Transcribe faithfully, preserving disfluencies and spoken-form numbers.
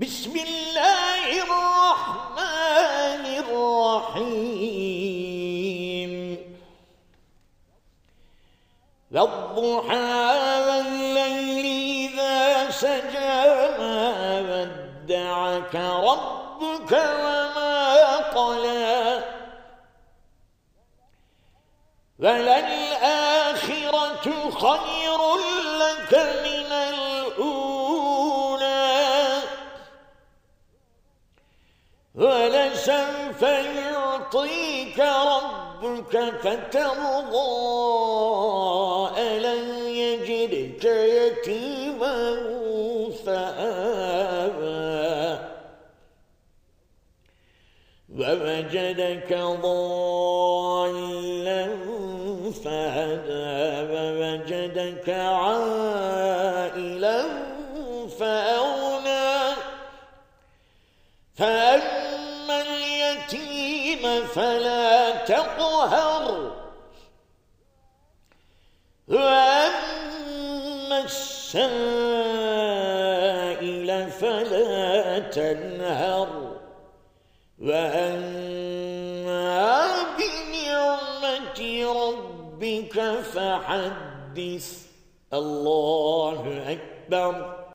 بسم الله الرحمن الرحيم والضحى والليل إذا سجى ما ودعك ربك وما قلى وللآخرة خير لك من الأولى ولسوف يعطيك ربك فترضى ألم يجدك يتيما فآوى ووجدك ضالا فهدى ووجدك عائلا فأغنى فأما اليتيم فلا تقهر وأما السائل فلا تنهر وأما بنعمة ربك فحدث. الله أكبر.